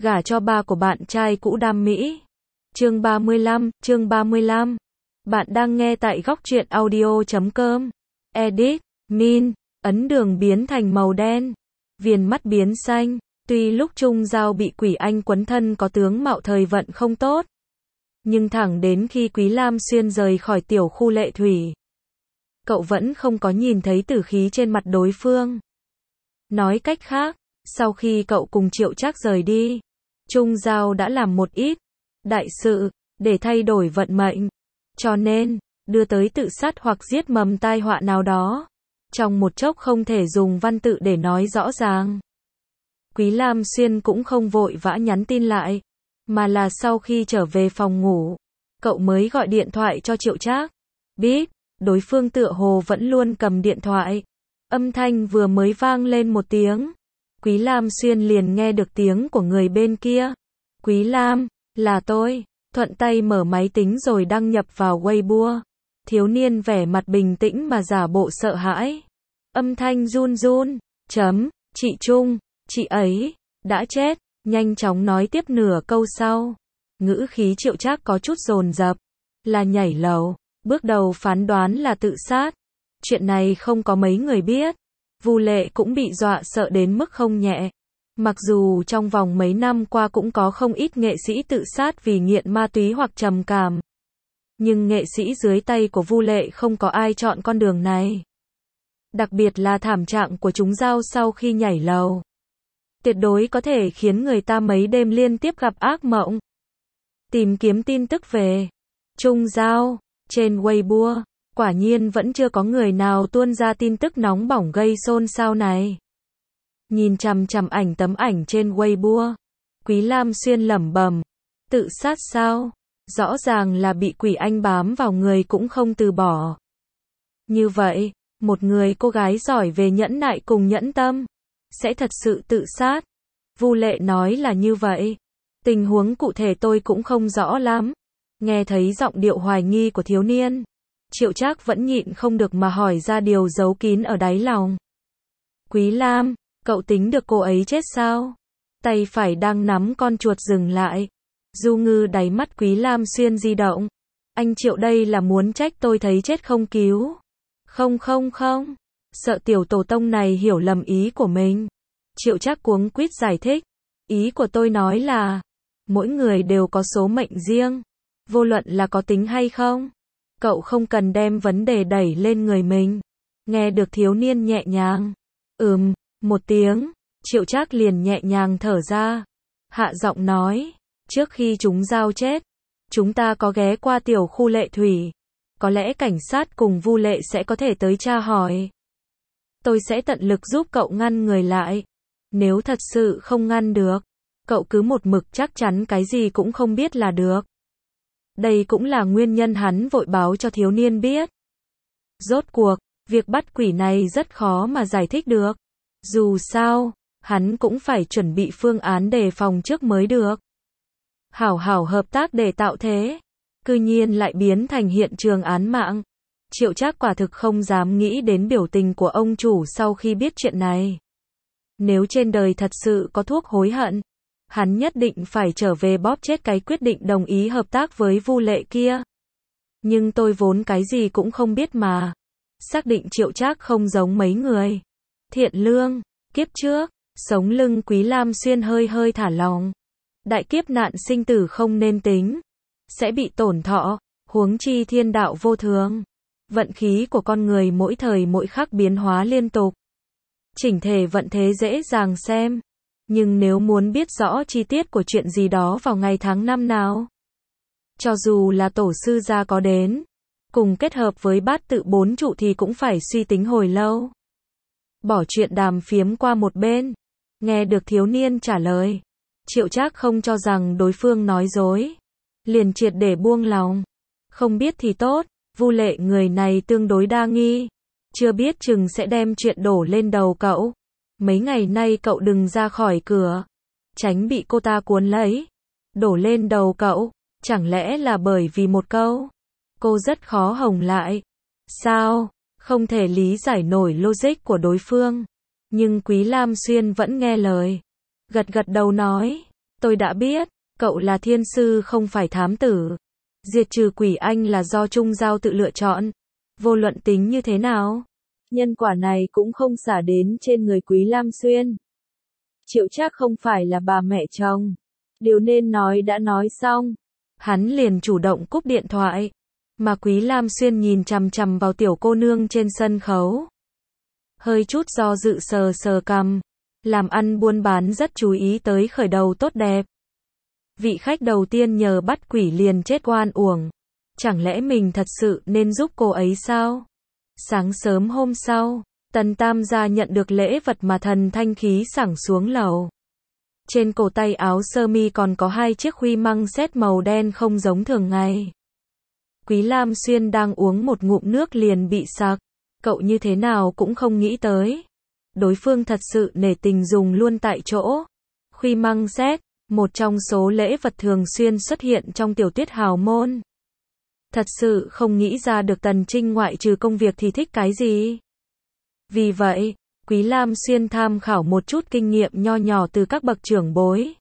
gả cho ba của bạn trai cũ Đam Mỹ. Chương 35. Bạn đang nghe tại góc truyện audio.com. Edit, Min, ấn đường biến thành màu đen, viền mắt biến xanh. Tuy lúc Trung Giao bị quỷ anh quấn thân có tướng mạo thời vận không tốt, nhưng thẳng đến khi Quý Lam Xuyên rời khỏi tiểu khu Lệ Thủy, cậu vẫn không có nhìn thấy tử khí trên mặt đối phương. Nói cách khác, sau khi cậu cùng Triệu Trác rời đi, Trung Giao đã làm một ít đại sự để thay đổi vận mệnh, cho nên đưa tới tự sát hoặc giết mầm tai họa nào đó. Trong một chốc không thể dùng văn tự để nói rõ ràng. Quý Lam Xuyên cũng không vội vã nhắn tin lại, mà là sau khi trở về phòng ngủ, cậu mới gọi điện thoại cho Triệu Trác. Biết, đối phương tựa hồ vẫn luôn cầm điện thoại. Âm thanh vừa mới vang lên một tiếng, Quý Lam Xuyên liền nghe được tiếng của người bên kia. Quý Lam, là tôi. Thuận tay mở máy tính rồi đăng nhập vào Weibo. Thiếu niên vẻ mặt bình tĩnh mà giả bộ sợ hãi. Âm thanh run run. Chị Trung, chị ấy đã chết. Nhanh chóng nói tiếp nửa câu sau. Ngữ khí Triệu Trác có chút dồn dập. Là nhảy lầu. Bước đầu phán đoán là tự sát. Chuyện này không có mấy người biết. Vu Lệ cũng bị dọa sợ đến mức không nhẹ. Mặc dù trong vòng mấy năm qua cũng có không ít nghệ sĩ tự sát vì nghiện ma túy hoặc trầm cảm, nhưng nghệ sĩ dưới tay của Vu Lệ không có ai chọn con đường này. Đặc biệt là thảm trạng của chúng Giao sau khi nhảy lầu, tuyệt đối có thể khiến người ta mấy đêm liên tiếp gặp ác mộng. Tìm kiếm tin tức về Trung Giao trên Weibo, quả nhiên vẫn chưa có người nào tuôn ra tin tức nóng bỏng gây xôn xao này. Nhìn chằm chằm tấm ảnh trên Weibo, Quý Lam Xuyên lẩm bẩm, tự sát sao? Rõ ràng là bị quỷ anh bám vào người cũng không từ bỏ. Như vậy, một người cô gái giỏi về nhẫn nại cùng nhẫn tâm, sẽ thật sự tự sát. Vu Lệ nói là như vậy. Tình huống cụ thể tôi cũng không rõ lắm. Nghe thấy giọng điệu hoài nghi của thiếu niên, Triệu Trác vẫn nhịn không được mà hỏi ra điều giấu kín ở đáy lòng. Quý Lam, cậu tính được cô ấy chết sao? Tay phải đang nắm con chuột dừng lại. Du ngư đáy mắt Quý Lam Xuyên di động. Anh Triệu đây là muốn trách tôi thấy chết không cứu. Không. Sợ tiểu tổ tông này hiểu lầm ý của mình. Triệu Trác cuống quýt giải thích. Ý của tôi nói là, mỗi người đều có số mệnh riêng. Vô luận là có tính hay không, cậu không cần đem vấn đề đẩy lên người mình. Nghe được thiếu niên nhẹ nhàng. Một tiếng, Triệu Trác liền nhẹ nhàng thở ra. Hạ giọng nói, trước khi chúng Giao chết, chúng ta có ghé qua tiểu khu Lệ Thủy. Có lẽ cảnh sát cùng Vu Lệ sẽ có thể tới tra hỏi. Tôi sẽ tận lực giúp cậu ngăn người lại. Nếu thật sự không ngăn được, cậu cứ một mực chắc chắn cái gì cũng không biết là được. Đây cũng là nguyên nhân hắn vội báo cho thiếu niên biết. Rốt cuộc, việc bắt quỷ này rất khó mà giải thích được. Dù sao, hắn cũng phải chuẩn bị phương án đề phòng trước mới được. Hảo hợp tác để tạo thế, cư nhiên lại biến thành hiện trường án mạng. Triệu Trác quả thực không dám nghĩ đến biểu tình của ông chủ sau khi biết chuyện này. Nếu trên đời thật sự có thuốc hối hận, hắn nhất định phải trở về bóp chết cái quyết định đồng ý hợp tác với Vu Lệ kia. Nhưng tôi vốn cái gì cũng không biết mà. Xác định Triệu Trác không giống mấy người thiện lương. Kiếp trước, sống lưng Quý Lam Xuyên hơi thả lòng. Đại kiếp nạn sinh tử không nên tính, sẽ bị tổn thọ, huống chi thiên đạo vô thường. Vận khí của con người mỗi thời mỗi khắc biến hóa liên tục. Chỉnh thể vận thế dễ dàng xem, nhưng nếu muốn biết rõ chi tiết của chuyện gì đó vào ngày tháng năm nào, cho dù là tổ sư gia có đến, cùng kết hợp với bát tự bốn trụ thì cũng phải suy tính hồi lâu. Bỏ chuyện đàm phiếm qua một bên, nghe được thiếu niên trả lời, Triệu Trác không cho rằng đối phương nói dối, liền triệt để buông lòng. Không biết thì tốt, Vu Lệ người này tương đối đa nghi, chưa biết chừng sẽ đem chuyện đổ lên đầu cậu. Mấy ngày nay cậu đừng ra khỏi cửa, tránh bị cô ta cuốn lấy. Đổ lên đầu cậu, chẳng lẽ là bởi vì một câu? Cô rất khó hồng lại. Sao? Không thể lý giải nổi logic của đối phương. Nhưng Quý Lam Xuyên vẫn nghe lời. Gật đầu nói, Tôi đã biết, cậu là thiên sư không phải thám tử. Diệt trừ quỷ anh là do Trung Giao tự lựa chọn. Vô luận tính như thế nào, nhân quả này cũng không xả đến trên người Quý Lam Xuyên. Triệu Trác không phải là bà mẹ chồng. Điều nên nói đã nói xong. Hắn liền chủ động cúp điện thoại. Mà Quý Lam Xuyên nhìn chằm chằm vào tiểu cô nương trên sân khấu. Hơi chút do dự sờ sờ cằm. Làm ăn buôn bán rất chú ý tới khởi đầu tốt đẹp. Vị khách đầu tiên nhờ bắt quỷ liền chết oan uổng. Chẳng lẽ mình thật sự nên giúp cô ấy sao? Sáng sớm hôm sau, Tần Tam gia nhận được lễ vật mà thần thanh khí sảng xuống lầu. Trên cổ tay áo sơ mi còn có 2 chiếc huy măng xét màu đen không giống thường ngày. Quý Lam Xuyên đang uống một ngụm nước liền bị sặc. Cậu như thế nào cũng không nghĩ tới. Đối phương thật sự nể tình dùng luôn tại chỗ. Huy măng xét, một trong số lễ vật thường xuyên xuất hiện trong tiểu thuyết hào môn. Thật sự không nghĩ ra được Tần Trinh ngoại trừ công việc thì thích cái gì. Vì vậy, Quý Lam Xuyên tham khảo một chút kinh nghiệm nho nhỏ từ các bậc trưởng bối.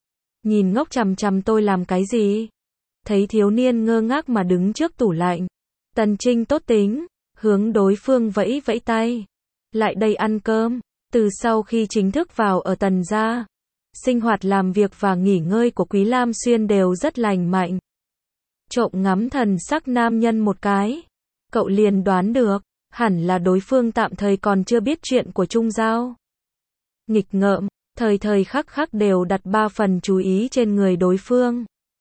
Nhìn ngốc chằm chằm tôi làm cái gì? Thấy thiếu niên ngơ ngác mà đứng trước tủ lạnh. Tần Trinh tốt tính, hướng đối phương vẫy vẫy tay. Lại đây ăn cơm. Từ sau khi chính thức vào ở Tần gia, sinh hoạt làm việc và nghỉ ngơi của Quý Lam Xuyên đều rất lành mạnh. Trộm ngắm thần sắc nam nhân một cái. Cậu liền đoán được, hẳn là đối phương tạm thời còn chưa biết chuyện của Trung Giao. Nghịch ngợm, thời thời khắc khắc đều đặt 3 phần chú ý trên người đối phương.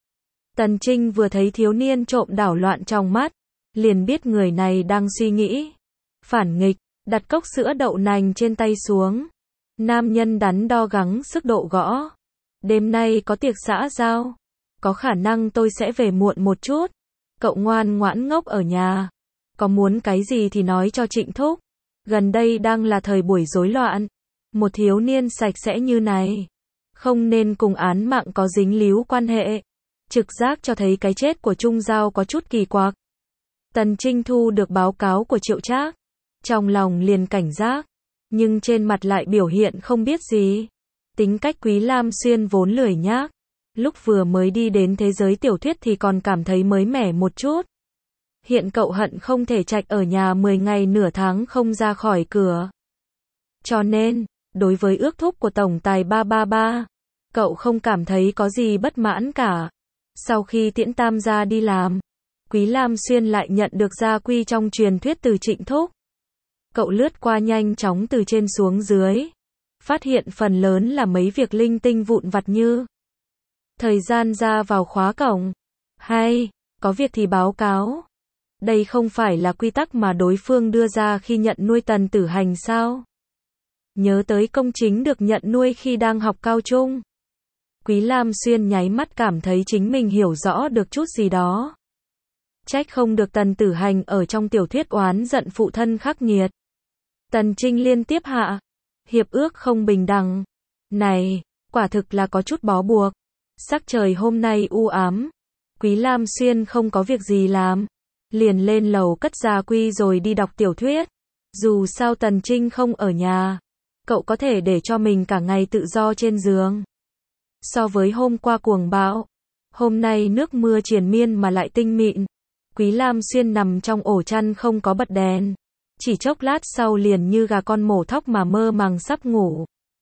Tần Trinh vừa thấy thiếu niên trộm đảo loạn trong mắt, liền biết người này đang suy nghĩ. Phản nghịch, đặt cốc sữa đậu nành trên tay xuống. Nam nhân đắn đo gắng sức độ gõ. Đêm nay có tiệc xã giao. Có khả năng tôi sẽ về muộn một chút. Cậu ngoan ngoãn ngốc ở nhà. Có muốn cái gì thì nói cho Trịnh thúc. Gần đây đang là thời buổi rối loạn. Một thiếu niên sạch sẽ như này, không nên cùng án mạng có dính líu quan hệ. Trực giác cho thấy cái chết của Trung Giao có chút kỳ quặc. Tần Trinh thu được báo cáo của Triệu Trác. Trong lòng liền cảnh giác. Nhưng trên mặt lại biểu hiện không biết gì. Tính cách Quý Lam Xuyên vốn lười nhác. Lúc vừa mới đi đến thế giới tiểu thuyết thì còn cảm thấy mới mẻ một chút. Hiện cậu hận không thể trạch ở nhà 10 ngày nửa tháng không ra khỏi cửa. Cho nên, đối với ước thúc của tổng tài 333, cậu không cảm thấy có gì bất mãn cả. Sau khi tiễn Tam gia đi làm, Quý Lam Xuyên lại nhận được gia quy trong truyền thuyết từ Trịnh thúc. Cậu lướt qua nhanh chóng từ trên xuống dưới. Phát hiện phần lớn là mấy việc linh tinh vụn vặt như thời gian ra vào khóa cổng. Hay, có việc thì báo cáo. Đây không phải là quy tắc mà đối phương đưa ra khi nhận nuôi Tần Tử Hành sao? Nhớ tới công chính được nhận nuôi khi đang học cao trung. Quý Lam Xuyên nháy mắt cảm thấy chính mình hiểu rõ được chút gì đó. Trách không được Tần Tử Hành ở trong tiểu thuyết oán giận phụ thân khắc nghiệt. Tần Trinh liên tiếp hạ. Hiệp ước không bình đẳng. Này, quả thực là có chút bó buộc. Sắc trời hôm nay u ám. Quý Lam Xuyên không có việc gì làm. Liền lên lầu cất gia quy rồi đi đọc tiểu thuyết. Dù sao Tần Trinh không ở nhà. Cậu có thể để cho mình cả ngày tự do trên giường. So với hôm qua cuồng bão, hôm nay nước mưa triền miên mà lại tinh mịn. Quý Lam Xuyên nằm trong ổ chăn không có bật đèn. Chỉ chốc lát sau liền như gà con mổ thóc mà mơ màng sắp ngủ.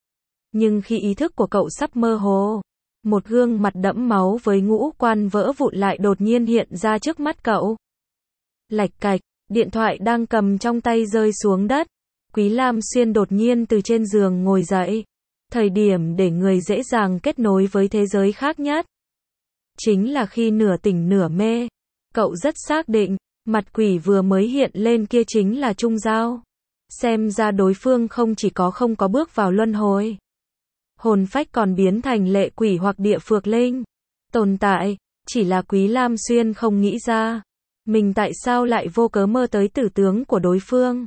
Nhưng khi ý thức của cậu sắp mơ hồ, một gương mặt đẫm máu với ngũ quan vỡ vụn lại đột nhiên hiện ra trước mắt cậu. Lạch cạch, điện thoại đang cầm trong tay rơi xuống đất. Quý Lam Xuyên đột nhiên từ trên giường ngồi dậy. Thời điểm để người dễ dàng kết nối với thế giới khác nhất chính là khi nửa tỉnh nửa mê. Cậu rất xác định, mặt quỷ vừa mới hiện lên kia chính là Trung Giao. Xem ra đối phương không chỉ không có bước vào luân hồi. Hồn phách còn biến thành lệ quỷ hoặc địa phược linh. Tồn tại, chỉ là Quý Lam Xuyên không nghĩ ra. Mình tại sao lại vô cớ mơ tới tử tướng của đối phương.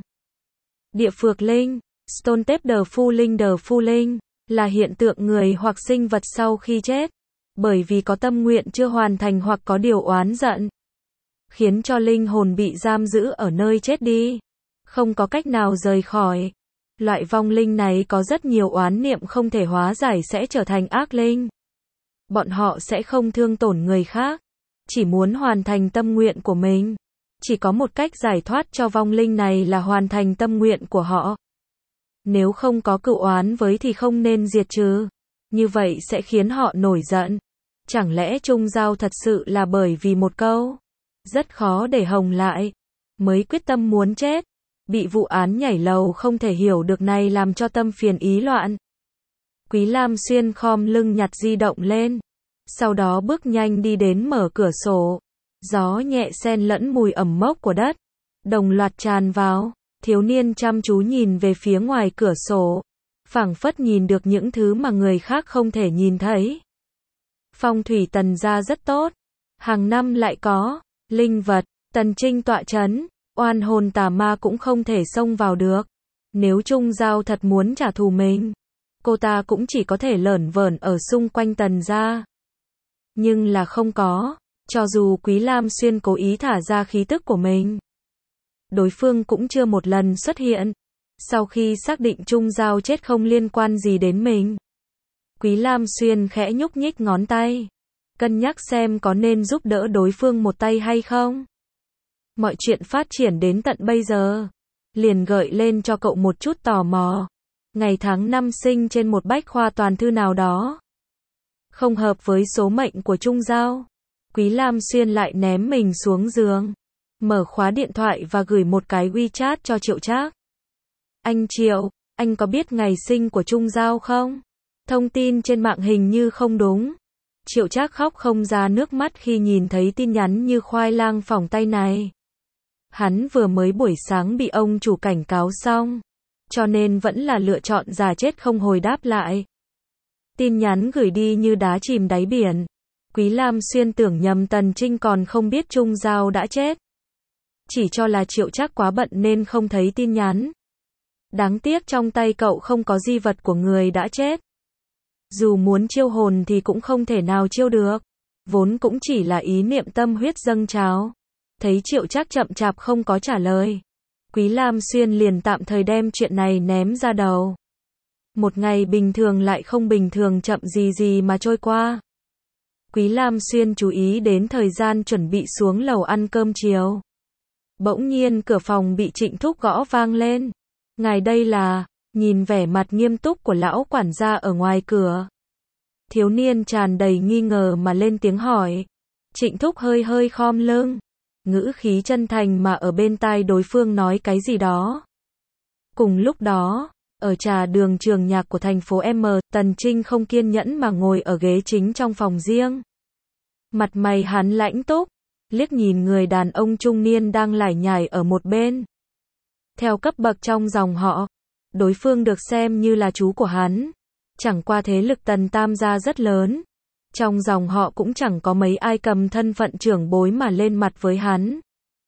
Địa phược linh, Stone Tape the Phu Linh, là hiện tượng người hoặc sinh vật sau khi chết. Bởi vì có tâm nguyện chưa hoàn thành hoặc có điều oán giận. Khiến cho linh hồn bị giam giữ ở nơi chết đi. Không có cách nào rời khỏi. Loại vong linh này có rất nhiều oán niệm không thể hóa giải sẽ trở thành ác linh. bọn họ sẽ không thương tổn người khác, chỉ muốn hoàn thành tâm nguyện của mình. Chỉ có một cách giải thoát cho vong linh này là hoàn thành tâm nguyện của họ. Nếu không có cựu oán với thì không nên diệt trừ, như vậy sẽ khiến họ nổi giận. Chẳng lẽ Trung Giao thật sự là bởi vì một câu rất khó để hồng lại, mới quyết tâm muốn chết, bị vụ án nhảy lầu không thể hiểu được này làm cho tâm phiền ý loạn. Quý Lam Xuyên khom lưng nhặt di động lên, sau đó bước nhanh đi đến mở cửa sổ. Gió nhẹ xen lẫn mùi ẩm mốc của đất, đồng loạt tràn vào. Thiếu niên chăm chú nhìn về phía ngoài cửa sổ, phảng phất nhìn được những thứ mà người khác không thể nhìn thấy. Phong thủy Tần gia rất tốt, hàng năm lại có linh vật, Tần Trinh tọa trấn, oan hồn tà ma cũng không thể xông vào được. Nếu Trung Giao thật muốn trả thù mình, cô ta cũng chỉ có thể lởn vởn ở xung quanh Tần gia. Nhưng là không có, cho dù Quý Lam Xuyên cố ý thả ra khí tức của mình, đối phương cũng chưa một lần xuất hiện. Sau khi xác định Trung Giao chết không liên quan gì đến mình, Quý Lam Xuyên khẽ nhúc nhích ngón tay, cân nhắc xem có nên giúp đỡ đối phương một tay hay không. Mọi chuyện phát triển đến tận bây giờ, liền gợi lên cho cậu một chút tò mò. Ngày tháng năm sinh trên một bách khoa toàn thư nào đó, không hợp với số mệnh của Trung Giao. Quý Lam Xuyên lại ném mình xuống giường, mở khóa điện thoại và gửi một cái WeChat cho Triệu Trác. Anh Triệu, anh có biết ngày sinh của Trung Giao không? Thông tin trên mạng hình như không đúng. Triệu Trác khóc không ra nước mắt khi nhìn thấy tin nhắn như khoai lang phỏng tay này. Hắn vừa mới buổi sáng bị ông chủ cảnh cáo xong, cho nên vẫn là lựa chọn già chết không hồi đáp lại. Tin nhắn gửi đi như đá chìm đáy biển. Quý Lam Xuyên tưởng nhầm Tần Trinh còn không biết Trung Giao đã chết, chỉ cho là Triệu Trác quá bận nên không thấy tin nhắn. Đáng tiếc trong tay cậu không có di vật của người đã chết. Dù muốn chiêu hồn thì cũng không thể nào chiêu được, vốn cũng chỉ là ý niệm tâm huyết dâng trào. Thấy Triệu Trác chậm chạp không có trả lời, Quý Lam Xuyên liền tạm thời đem chuyện này ném ra đầu. Một ngày bình thường lại không bình thường chậm gì mà trôi qua. Quý Lam Xuyên chú ý đến thời gian chuẩn bị xuống lầu ăn cơm chiều. Bỗng nhiên cửa phòng bị Trịnh Thúc gõ vang lên. Ngài đây là, nhìn vẻ mặt nghiêm túc của lão quản gia ở ngoài cửa. Thiếu niên tràn đầy nghi ngờ mà lên tiếng hỏi. Trịnh Thúc hơi khom lưng, ngữ khí chân thành mà ở bên tai đối phương nói cái gì đó. Cùng lúc đó, ở trà đường trường nhạc của thành phố M, Tần Trinh không kiên nhẫn mà ngồi ở ghế chính trong phòng riêng. Mặt mày hắn lãnh túc, liếc nhìn người đàn ông trung niên đang lải nhải ở một bên. Theo cấp bậc trong dòng họ, đối phương được xem như là chú của hắn. Chẳng qua thế lực Tần Tam gia rất lớn, trong dòng họ cũng chẳng có mấy ai cầm thân phận trưởng bối mà lên mặt với hắn.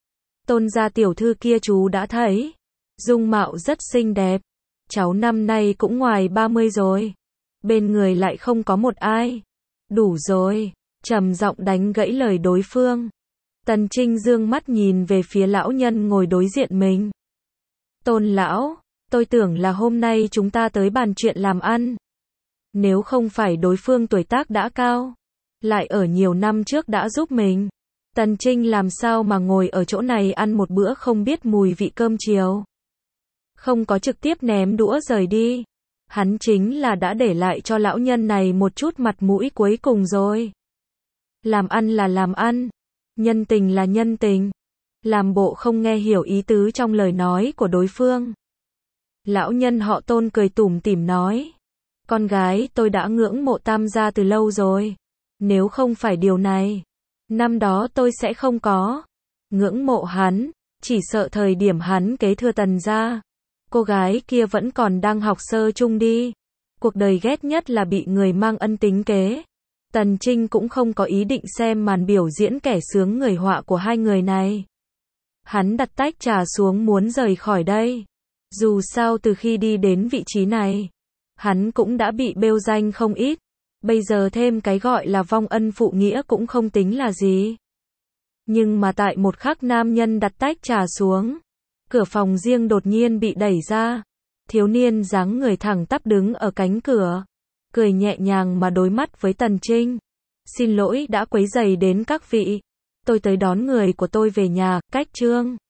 Tôn gia tiểu thư kia chú đã thấy, dung mạo rất xinh đẹp, cháu năm nay cũng ngoài 30 rồi, bên người lại không có một ai. Đủ rồi, trầm giọng đánh gãy lời đối phương. Tần Trinh dương mắt nhìn về phía lão nhân ngồi đối diện mình. Tôn lão, tôi tưởng là hôm nay chúng ta tới bàn chuyện làm ăn. Nếu không phải đối phương tuổi tác đã cao, lại ở nhiều năm trước đã giúp mình, Tần Trinh làm sao mà ngồi ở chỗ này ăn một bữa không biết mùi vị cơm chiều. Không có trực tiếp ném đũa rời đi, hắn chính là đã để lại cho lão nhân này một chút mặt mũi cuối cùng rồi. Làm ăn là làm ăn, nhân tình là nhân tình. Làm bộ không nghe hiểu ý tứ trong lời nói của đối phương. Lão nhân họ Tôn cười tủm tỉm nói. Con gái tôi đã ngưỡng mộ Tam gia từ lâu rồi. Nếu không phải điều này, năm đó tôi sẽ không có ngưỡng mộ hắn, chỉ sợ thời điểm hắn kế thừa Tần gia, cô gái kia vẫn còn đang học sơ chung đi. Cuộc đời ghét nhất là bị người mang ân tính kế. Tần Trinh cũng không có ý định xem màn biểu diễn kẻ sướng người họa của hai người này. Hắn đặt tách trà xuống muốn rời khỏi đây. Dù sao từ khi đi đến vị trí này, hắn cũng đã bị bêu danh không ít. Bây giờ thêm cái gọi là vong ân phụ nghĩa cũng không tính là gì. Nhưng mà tại một khắc nam nhân đặt tách trà xuống, cửa phòng riêng đột nhiên bị đẩy ra. Thiếu niên dáng người thẳng tắp đứng ở cánh cửa, cười nhẹ nhàng mà đối mắt với Tần Trinh. Xin lỗi đã quấy rầy đến các vị. Tôi tới đón người của tôi về nhà, cách chương.